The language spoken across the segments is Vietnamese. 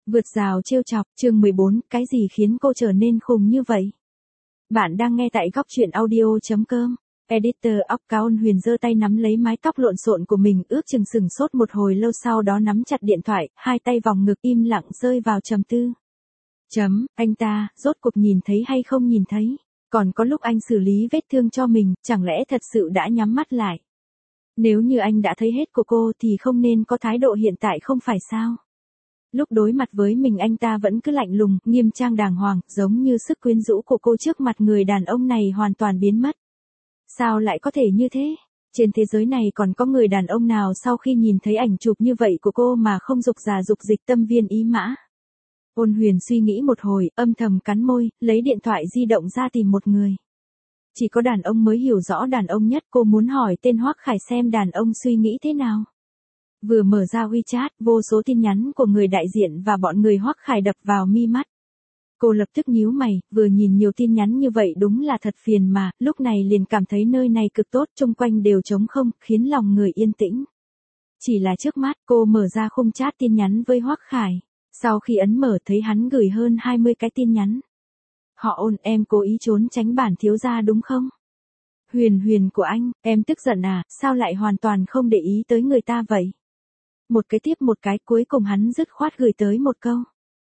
Vượt rào trêu chọc, chương 14, cái gì khiến cô trở nên khùng như vậy? Bạn đang nghe tại góc truyện audio.com. Editor óc cao Ôn Huyền giơ tay nắm lấy mái tóc lộn xộn của mình, ước chừng sừng sốt một hồi lâu sau đó nắm chặt điện thoại, hai tay vòng ngực im lặng rơi vào trầm tư. Anh ta, rốt cuộc nhìn thấy hay không nhìn thấy? Còn có lúc anh xử lý vết thương cho mình, chẳng lẽ thật sự đã nhắm mắt lại? Nếu như anh đã thấy hết của cô thì không nên có thái độ hiện tại không phải sao? Lúc đối mặt với mình anh ta vẫn cứ lạnh lùng, nghiêm trang đàng hoàng, giống như sức quyến rũ của cô trước mặt người đàn ông này hoàn toàn biến mất. Sao lại có thể như thế? Trên thế giới này còn có người đàn ông nào sau khi nhìn thấy ảnh chụp như vậy của cô mà không dục giả dục dịch tâm viên ý mã? Ôn Huyền suy nghĩ một hồi, âm thầm cắn môi, lấy điện thoại di động ra tìm một người. Chỉ có đàn ông mới hiểu rõ đàn ông nhất, cô muốn hỏi tên Hoắc Khải xem đàn ông suy nghĩ thế nào. Vừa mở ra WeChat, vô số tin nhắn của người đại diện và bọn người Hoắc Khải đập vào mi mắt. Cô lập tức nhíu mày, vừa nhìn nhiều tin nhắn như vậy đúng là thật phiền mà, lúc này liền cảm thấy nơi này cực tốt, xung quanh đều trống không, khiến lòng người yên tĩnh. Chỉ là trước mắt, cô mở ra khung chat tin nhắn với Hoắc Khải. Sau khi ấn mở thấy hắn gửi hơn 20 cái tin nhắn. Họ Ôn, em cố ý trốn tránh bản thiếu gia đúng không? Huyền Huyền của anh, em tức giận à, sao lại hoàn toàn không để ý tới người ta vậy? Một cái tiếp một cái, cuối cùng hắn dứt khoát gửi tới một câu.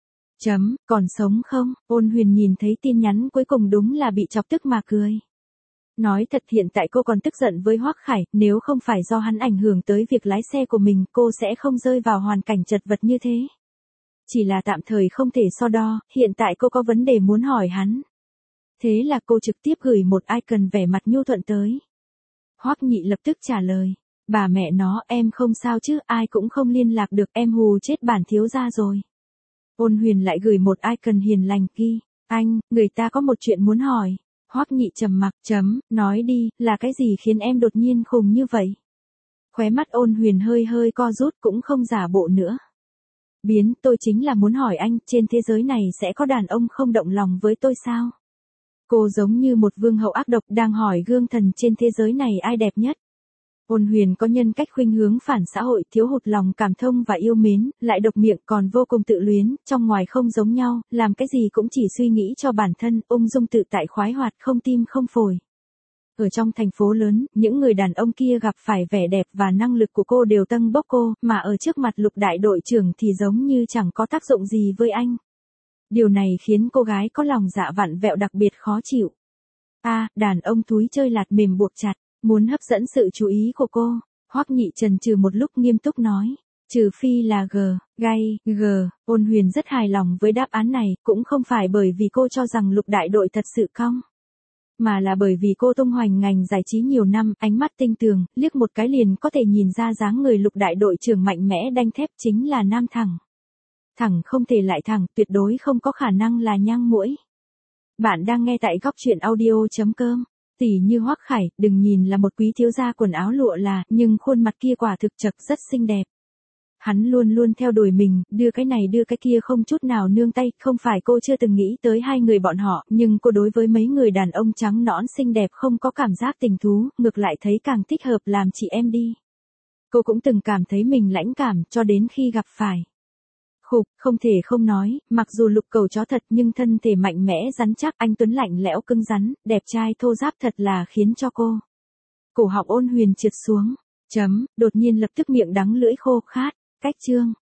Còn sống không? Ôn Huyền nhìn thấy tin nhắn cuối cùng đúng là bị chọc tức mà cười. Nói thật hiện tại cô còn tức giận với Hoắc Khải, nếu không phải do hắn ảnh hưởng tới việc lái xe của mình, cô sẽ không rơi vào hoàn cảnh chật vật như thế. Chỉ là tạm thời không thể so đo, hiện tại cô có vấn đề muốn hỏi hắn. Thế là cô trực tiếp gửi một icon vẻ mặt nhu thuận tới. Hoắc Nhị lập tức trả lời. Bà mẹ nó, em không sao chứ, ai cũng không liên lạc được, em hù chết bản thiếu gia rồi. Ôn Huyền lại gửi một icon hiền lành ghi. Anh, người ta có một chuyện muốn hỏi. Hoắc Nhị trầm mặc, nói đi, là cái gì khiến em đột nhiên khùng như vậy? Khóe mắt Ôn Huyền hơi hơi co rút cũng không giả bộ nữa. Tôi chính là muốn hỏi anh, trên thế giới này sẽ có đàn ông không động lòng với tôi sao? Cô giống như một vương hậu ác độc đang hỏi gương thần trên thế giới này ai đẹp nhất. Ôn Huyền có nhân cách khuynh hướng phản xã hội, thiếu hụt lòng cảm thông và yêu mến, lại độc miệng còn vô cùng tự luyến, trong ngoài không giống nhau, làm cái gì cũng chỉ suy nghĩ cho bản thân, ung dung tự tại khoái hoạt, không tim không phổi. Ở trong thành phố lớn, những người đàn ông kia gặp phải vẻ đẹp và năng lực của cô đều tâng bốc cô, mà ở trước mặt Lục đại đội trưởng thì giống như chẳng có tác dụng gì với anh. Điều này khiến cô gái có lòng dạ vặn vẹo đặc biệt khó chịu. Đàn ông túi chơi lạt mềm buộc chặt, muốn hấp dẫn sự chú ý của cô. Hoắc Nhị chần chừ một lúc nghiêm túc nói. Trừ phi là Ôn Huyền rất hài lòng với đáp án này, cũng không phải bởi vì cô cho rằng Lục đại đội thật sự cong. Mà là bởi vì cô tung hoành ngành giải trí nhiều năm, ánh mắt tinh tường, liếc một cái liền có thể nhìn ra dáng người Lục đại đội trưởng mạnh mẽ đanh thép chính là nam thẳng. Thẳng không thể lại thẳng, tuyệt đối không có khả năng là nhang muỗi. Bạn đang nghe tại góc truyện audio.com. Tỷ như Hoắc Khải, đừng nhìn là một quý thiếu gia quần áo lụa là, nhưng khuôn mặt kia quả thực chật rất xinh đẹp. Hắn luôn luôn theo đuổi mình, đưa cái này đưa cái kia không chút nào nương tay, không phải cô chưa từng nghĩ tới hai người bọn họ, nhưng cô đối với mấy người đàn ông trắng nõn xinh đẹp không có cảm giác tình thú, ngược lại thấy càng thích hợp làm chị em đi. Cô cũng từng cảm thấy mình lãnh cảm, cho đến khi gặp phải. Không thể không nói, mặc dù Lục Cẩu chó thật nhưng thân thể mạnh mẽ rắn chắc, anh tuấn lạnh lẽo cứng rắn, đẹp trai thô ráp thật là khiến cho cô. Cổ họng Ôn Huyền trượt xuống. Đột nhiên lập tức miệng đắng lưỡi khô khát. Cách chương.